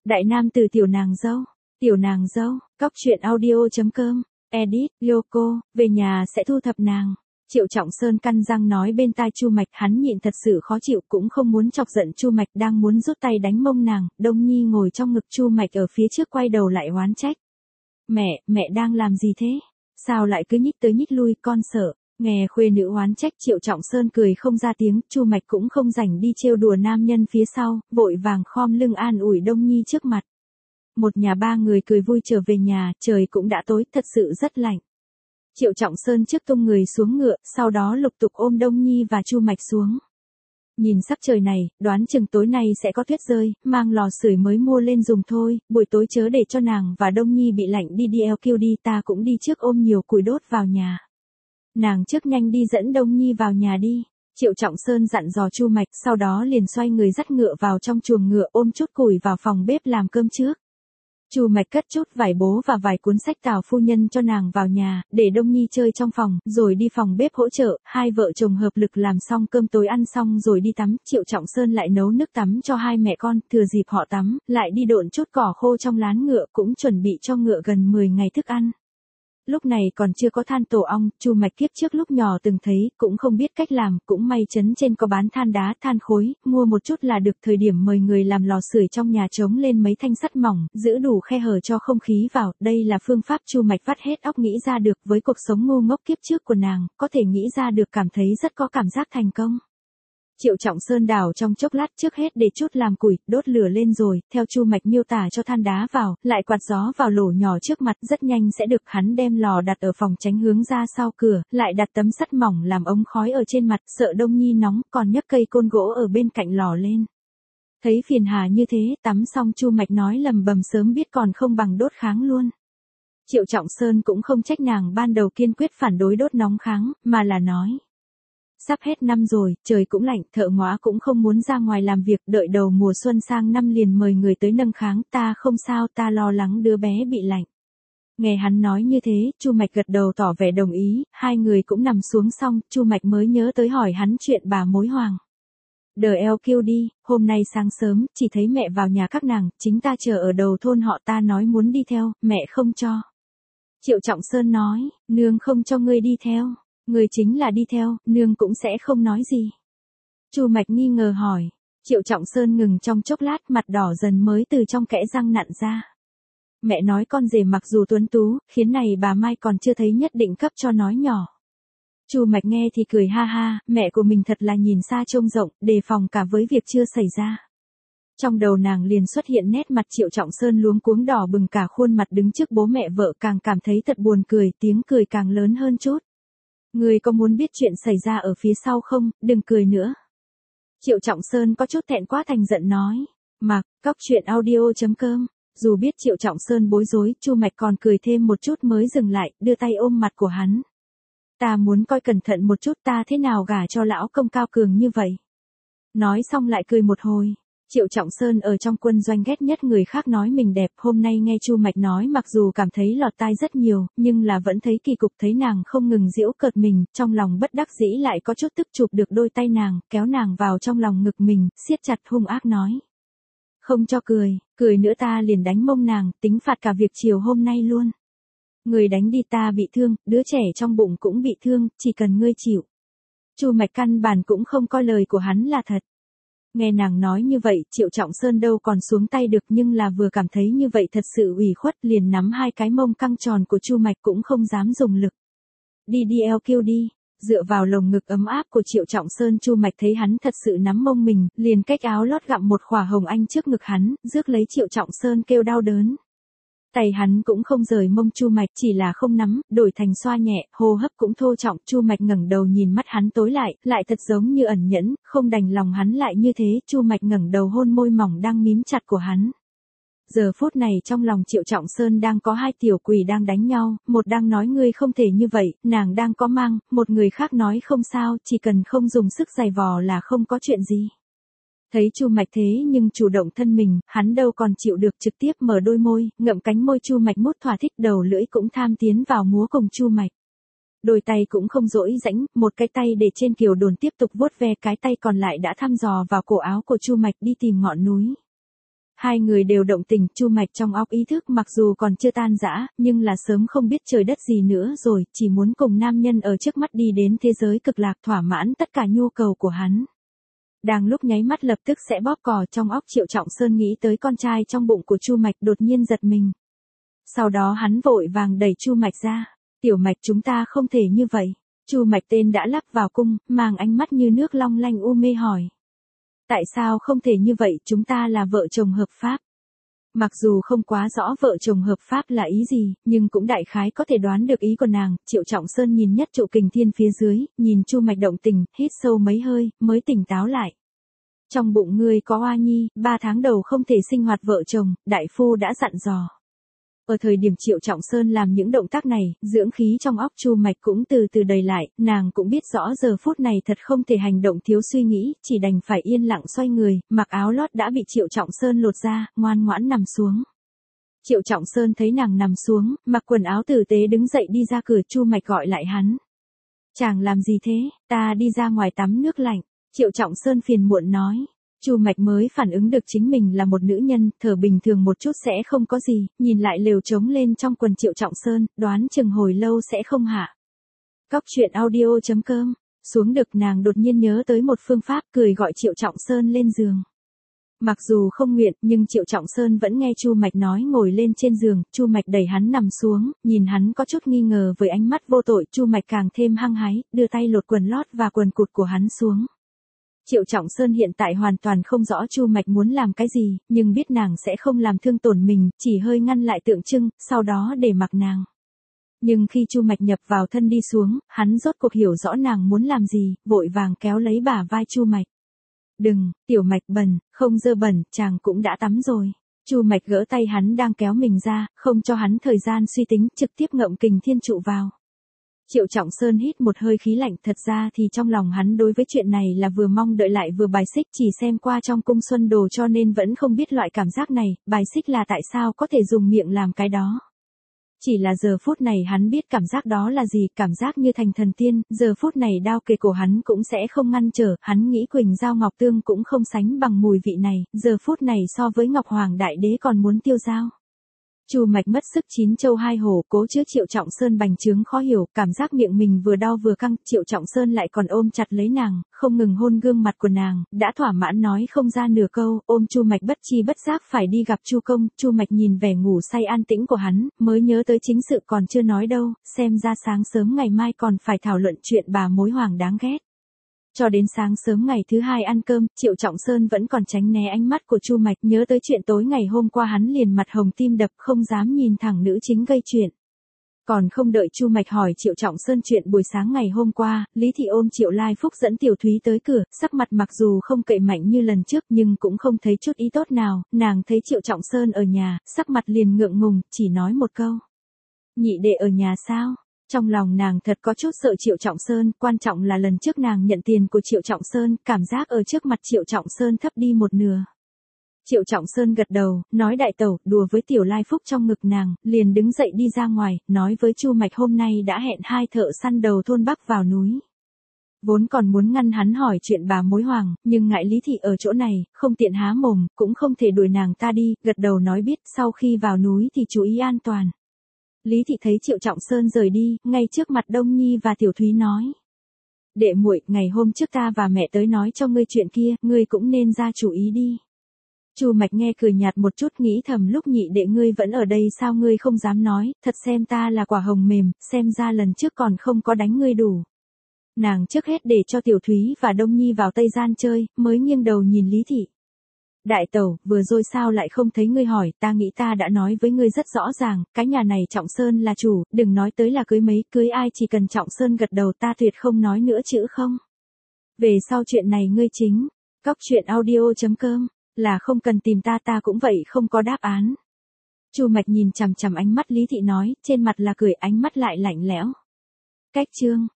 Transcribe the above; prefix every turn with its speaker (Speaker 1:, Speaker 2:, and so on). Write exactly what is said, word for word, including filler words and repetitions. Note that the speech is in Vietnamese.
Speaker 1: Đại nam từ tiểu nàng dâu, tiểu nàng dâu, cóc truyện audio chấm com, edit, Yoko, về nhà sẽ thu thập nàng. Triệu Trọng Sơn căn răng nói bên tai Chu Mạch, hắn nhịn thật sự khó chịu, cũng không muốn chọc giận Chu Mạch, đang muốn rút tay đánh mông nàng. Đông Nhi ngồi trong ngực Chu Mạch ở phía trước quay đầu lại oán trách. Mẹ, mẹ đang làm gì thế? Sao lại cứ nhích tới nhích lui, con sợ. Nghe khuê nữ oán trách, Triệu Trọng Sơn cười không ra tiếng. Chu Mạch cũng không rảnh đi trêu đùa nam nhân phía sau, vội vàng khom lưng an ủi Đông Nhi trước mặt. Một nhà ba người cười vui trở về nhà, trời cũng đã tối, thật sự rất lạnh. Triệu Trọng Sơn trước tung người xuống ngựa, sau đó lục tục ôm Đông Nhi và Chu Mạch xuống. Nhìn sắc trời này, đoán chừng tối nay sẽ có tuyết rơi, mang lò sưởi mới mua lên dùng thôi, buổi tối chớ để cho nàng và Đông Nhi bị lạnh, đi đi eo kêu đi, ta cũng đi trước ôm nhiều củi đốt vào nhà. Nàng trước nhanh đi dẫn Đông Nhi vào nhà đi. Triệu Trọng Sơn dặn dò Chu Mạch, sau đó liền xoay người dắt ngựa vào trong chuồng ngựa, ôm chút củi vào phòng bếp làm cơm trước. Chu Mạch cất chút vải bố và vài cuốn sách Tào phu nhân cho nàng vào nhà, để Đông Nhi chơi trong phòng, rồi đi phòng bếp hỗ trợ. Hai vợ chồng hợp lực làm xong cơm tối, ăn xong rồi đi tắm. Triệu Trọng Sơn lại nấu nước tắm cho hai mẹ con, thừa dịp họ tắm, lại đi độn chút cỏ khô trong lán ngựa, cũng chuẩn bị cho ngựa gần mười ngày thức ăn. Lúc này còn chưa có than tổ ong, Chu Mạch kiếp trước lúc nhỏ từng thấy, cũng không biết cách làm, cũng may trấn trên có bán than đá, than khối, mua một chút là được. Thời điểm mời người làm lò sưởi trong nhà trống lên mấy thanh sắt mỏng, giữ đủ khe hở cho không khí vào, đây là phương pháp Chu Mạch vắt hết óc nghĩ ra được. Với cuộc sống ngu ngốc kiếp trước của nàng, có thể nghĩ ra được cảm thấy rất có cảm giác thành công. Triệu Trọng Sơn đảo trong chốc lát, trước hết để chút làm củi, đốt lửa lên rồi, theo Chu Mạch miêu tả cho than đá vào, lại quạt gió vào lỗ nhỏ trước mặt, rất nhanh sẽ được. Hắn đem lò đặt ở phòng tránh hướng ra sau cửa, lại đặt tấm sắt mỏng làm ống khói ở trên mặt, sợ Đông Nhi nóng, còn nhấc cây côn gỗ ở bên cạnh lò lên. Thấy phiền hà như thế, tắm xong Chu Mạch nói lầm bầm sớm biết còn không bằng đốt kháng luôn. Triệu Trọng Sơn cũng không trách nàng ban đầu kiên quyết phản đối đốt nóng kháng, mà là nói. Sắp hết năm rồi, trời cũng lạnh, thợ ngóa cũng không muốn ra ngoài làm việc, đợi đầu mùa xuân sang năm liền mời người tới nâng kháng, ta không sao, ta lo lắng đứa bé bị lạnh. Nghe hắn nói như thế, Chu Mạch gật đầu tỏ vẻ đồng ý, hai người cũng nằm xuống xong, Chu Mạch mới nhớ tới hỏi hắn chuyện bà mối hoàng. Đờ eo kêu đi, hôm nay sáng sớm, chỉ thấy mẹ vào nhà các nàng, chính ta chờ ở đầu thôn họ, ta nói muốn đi theo, mẹ không cho. Triệu Trọng Sơn nói, nương không cho ngươi đi theo. Người chính là đi theo, nương cũng sẽ không nói gì. Chu Mạch nghi ngờ hỏi. Triệu Trọng Sơn ngừng trong chốc lát, mặt đỏ dần mới từ trong kẽ răng nặn ra. Mẹ nói con rể mặc dù tuấn tú, khiến này bà Mai còn chưa thấy nhất định cấp cho nói nhỏ. Chu Mạch nghe thì cười ha ha, mẹ của mình thật là nhìn xa trông rộng, đề phòng cả với việc chưa xảy ra. Trong đầu nàng liền xuất hiện nét mặt Triệu Trọng Sơn luống cuống đỏ bừng cả khuôn mặt đứng trước bố mẹ vợ, càng cảm thấy thật buồn cười, tiếng cười càng lớn hơn chút. Ngươi có muốn biết chuyện xảy ra ở phía sau không, đừng cười nữa. Triệu Trọng Sơn có chút thẹn quá thành giận nói. Mặc, cóc truyện audio chấm com. Dù biết Triệu Trọng Sơn bối rối, Chu Mạch còn cười thêm một chút mới dừng lại, đưa tay ôm mặt của hắn. Ta muốn coi cẩn thận một chút, ta thế nào gả cho lão công cao cường như vậy. Nói xong lại cười một hồi. Triệu Trọng Sơn ở trong quân doanh ghét nhất người khác nói mình đẹp, hôm nay nghe Chu Mạch nói mặc dù cảm thấy lọt tai rất nhiều, nhưng là vẫn thấy kỳ cục, thấy nàng không ngừng giễu cợt mình, trong lòng bất đắc dĩ lại có chút tức, chụp được đôi tay nàng, kéo nàng vào trong lòng ngực mình, siết chặt hung ác nói. Không cho cười, cười nữa ta liền đánh mông nàng, tính phạt cả việc chiều hôm nay luôn. Người đánh đi ta bị thương, đứa trẻ trong bụng cũng bị thương, chỉ cần ngươi chịu. Chu Mạch căn bản cũng không coi lời của hắn là thật. Nghe nàng nói như vậy, Triệu Trọng Sơn đâu còn xuống tay được, nhưng là vừa cảm thấy như vậy thật sự ủy khuất, liền nắm hai cái mông căng tròn của Chu Mạch, cũng không dám dùng lực. Đi đi eo kêu đi, dựa vào lồng ngực ấm áp của Triệu Trọng Sơn, Chu Mạch thấy hắn thật sự nắm mông mình, liền cách áo lót gặm một khỏa hồng anh trước ngực hắn, rước lấy Triệu Trọng Sơn kêu đau đớn. Tay hắn cũng không rời mông Chu Mạch, chỉ là không nắm, đổi thành xoa nhẹ, hô hấp cũng thô trọng. Chu Mạch ngẩng đầu nhìn mắt hắn tối lại, lại thật giống như ẩn nhẫn, không đành lòng hắn lại như thế. Chu Mạch ngẩng đầu hôn môi mỏng đang mím chặt của hắn. Giờ phút này trong lòng Triệu Trọng Sơn đang có hai tiểu quỷ đang đánh nhau, một đang nói ngươi không thể như vậy, nàng đang có mang, một người khác nói không sao, chỉ cần không dùng sức giày vò là không có chuyện gì. Thấy Chu Mạch thế nhưng chủ động thân mình, hắn đâu còn chịu được, trực tiếp mở đôi môi, ngậm cánh môi Chu Mạch mút thỏa thích, đầu lưỡi cũng tham tiến vào múa cùng Chu Mạch. Đôi tay cũng không dỗi rãnh, một cái tay để trên kiều đồn tiếp tục vuốt ve, cái tay còn lại đã thăm dò vào cổ áo của Chu Mạch đi tìm ngọn núi. Hai người đều động tình, Chu Mạch trong óc ý thức mặc dù còn chưa tan rã, nhưng là sớm không biết trời đất gì nữa rồi, chỉ muốn cùng nam nhân ở trước mắt đi đến thế giới cực lạc thỏa mãn tất cả nhu cầu của hắn. Đang lúc nháy mắt lập tức sẽ bóp cò, trong óc Triệu Trọng Sơn nghĩ tới con trai trong bụng của Chu Mạch, đột nhiên giật mình. Sau đó hắn vội vàng đẩy Chu Mạch ra. Tiểu Mạch, chúng ta không thể như vậy. Chu Mạch tên đã lắp vào cung, mang ánh mắt như nước long lanh u mê hỏi. Tại sao không thể như vậy, chúng ta là vợ chồng hợp pháp. Mặc dù không quá rõ vợ chồng hợp pháp là ý gì, nhưng cũng đại khái có thể đoán được ý của nàng. Triệu Trọng Sơn nhìn nhất trụ kình thiên phía dưới, nhìn Chu Mạch động tình, hít sâu mấy hơi, mới tỉnh táo lại. Trong bụng ngươi có oa nhi, ba tháng đầu không thể sinh hoạt vợ chồng, đại phu đã dặn dò. Ở thời điểm Triệu Trọng Sơn làm những động tác này, dưỡng khí trong óc Chu Mạch cũng từ từ đầy lại, nàng cũng biết rõ giờ phút này thật không thể hành động thiếu suy nghĩ, chỉ đành phải yên lặng xoay người, mặc áo lót đã bị Triệu Trọng Sơn lột ra, ngoan ngoãn nằm xuống. Triệu Trọng Sơn thấy nàng nằm xuống, mặc quần áo tử tế đứng dậy đi ra cửa, Chu Mạch gọi lại hắn. Chàng làm gì thế, ta đi ra ngoài tắm nước lạnh, Triệu Trọng Sơn phiền muộn nói. Chu Mạch mới phản ứng được chính mình là một nữ nhân, thở bình thường một chút sẽ không có gì, nhìn lại lều trống lên trong quần Triệu Trọng Sơn, đoán chừng hồi lâu sẽ không hạ. Cóc truyện audio chấm com, xuống được nàng đột nhiên nhớ tới một phương pháp, cười gọi Triệu Trọng Sơn lên giường. Mặc dù không nguyện, nhưng Triệu Trọng Sơn vẫn nghe Chu Mạch nói ngồi lên trên giường, Chu Mạch đẩy hắn nằm xuống, nhìn hắn có chút nghi ngờ với ánh mắt vô tội, Chu Mạch càng thêm hăng hái, đưa tay lột quần lót và quần cụt của hắn xuống. Triệu Trọng Sơn hiện tại hoàn toàn không rõ Chu Mạch muốn làm cái gì, nhưng biết nàng sẽ không làm thương tổn mình, chỉ hơi ngăn lại tượng trưng, sau đó để mặc nàng. Nhưng khi Chu Mạch nhập vào thân đi xuống, hắn rốt cuộc hiểu rõ nàng muốn làm gì, vội vàng kéo lấy bả vai Chu Mạch. Đừng, Tiểu Mạch bẩn, không dơ bẩn, chàng cũng đã tắm rồi. Chu Mạch gỡ tay hắn đang kéo mình ra, không cho hắn thời gian suy tính, trực tiếp ngậm kình thiên trụ vào. Triệu Trọng Sơn hít một hơi khí lạnh, thật ra thì trong lòng hắn đối với chuyện này là vừa mong đợi lại vừa bài xích, chỉ xem qua trong cung Xuân Đồ cho nên vẫn không biết loại cảm giác này, bài xích là tại sao có thể dùng miệng làm cái đó. Chỉ là giờ phút này hắn biết cảm giác đó là gì, cảm giác như thành thần tiên, giờ phút này đao kề cổ hắn cũng sẽ không ngăn trở, hắn nghĩ Quỳnh Giao Ngọc Tương cũng không sánh bằng mùi vị này, giờ phút này so với Ngọc Hoàng Đại Đế còn muốn tiêu dao. Chu Mạch mất sức chín châu hai hổ, cố chữa Triệu Trọng Sơn bành trướng khó hiểu, cảm giác miệng mình vừa đau vừa căng, Triệu Trọng Sơn lại còn ôm chặt lấy nàng, không ngừng hôn gương mặt của nàng, đã thỏa mãn nói không ra nửa câu, ôm Chu Mạch bất chi bất giác phải đi gặp Chu Công, Chu Mạch nhìn vẻ ngủ say an tĩnh của hắn, mới nhớ tới chính sự còn chưa nói đâu, xem ra sáng sớm ngày mai còn phải thảo luận chuyện bà mối hoàng đáng ghét. Cho đến sáng sớm ngày thứ hai ăn cơm, Triệu Trọng Sơn vẫn còn tránh né ánh mắt của Chu Mạch, nhớ tới chuyện tối ngày hôm qua hắn liền mặt hồng tim đập, không dám nhìn thẳng nữ chính gây chuyện. Còn không đợi Chu Mạch hỏi Triệu Trọng Sơn chuyện buổi sáng ngày hôm qua, Lý Thị ôm Triệu Lai Phúc dẫn Tiểu Thúy tới cửa, sắc mặt mặc dù không cậy mạnh như lần trước nhưng cũng không thấy chút ý tốt nào, nàng thấy Triệu Trọng Sơn ở nhà, sắc mặt liền ngượng ngùng, chỉ nói một câu. Nhị đệ ở nhà sao? Trong lòng nàng thật có chút sợ Triệu Trọng Sơn, quan trọng là lần trước nàng nhận tiền của Triệu Trọng Sơn, cảm giác ở trước mặt Triệu Trọng Sơn thấp đi một nửa. Triệu Trọng Sơn gật đầu, nói đại tẩu, đùa với Tiểu Lai Phúc trong ngực nàng, liền đứng dậy đi ra ngoài, nói với Chu Mạch hôm nay đã hẹn hai thợ săn đầu thôn Bắc vào núi. Vốn còn muốn ngăn hắn hỏi chuyện bà mối hoàng, nhưng ngại Lý Thị ở chỗ này, không tiện há mồm, cũng không thể đuổi nàng ta đi, gật đầu nói biết, sau khi vào núi thì chú ý an toàn. Lý Thị thấy Triệu Trọng Sơn rời đi, ngay trước mặt Đông Nhi và Tiểu Thúy nói. Đệ muội, ngày hôm trước ta và mẹ tới nói cho ngươi chuyện kia, ngươi cũng nên ra chủ ý đi. Chu Mạch nghe cười nhạt một chút, nghĩ thầm lúc nhị đệ ngươi vẫn ở đây sao ngươi không dám nói, thật xem ta là quả hồng mềm, xem ra lần trước còn không có đánh ngươi đủ. Nàng trước hết để cho Tiểu Thúy và Đông Nhi vào Tây Gian chơi, mới nghiêng đầu nhìn Lý Thị. Đại tẩu, vừa rồi sao lại không thấy ngươi hỏi, ta nghĩ ta đã nói với ngươi rất rõ ràng, cái nhà này Trọng Sơn là chủ, đừng nói tới là cưới mấy, cưới ai chỉ cần Trọng Sơn gật đầu ta tuyệt không nói nữa chữ không. Về sau chuyện này ngươi chính, cóc truyện audio chấm com, là không cần tìm ta ta cũng vậy không có đáp án. Chu Mạch nhìn chằm chằm ánh mắt Lý Thị nói, trên mặt là cười ánh mắt lại lạnh lẽo. Cách chương.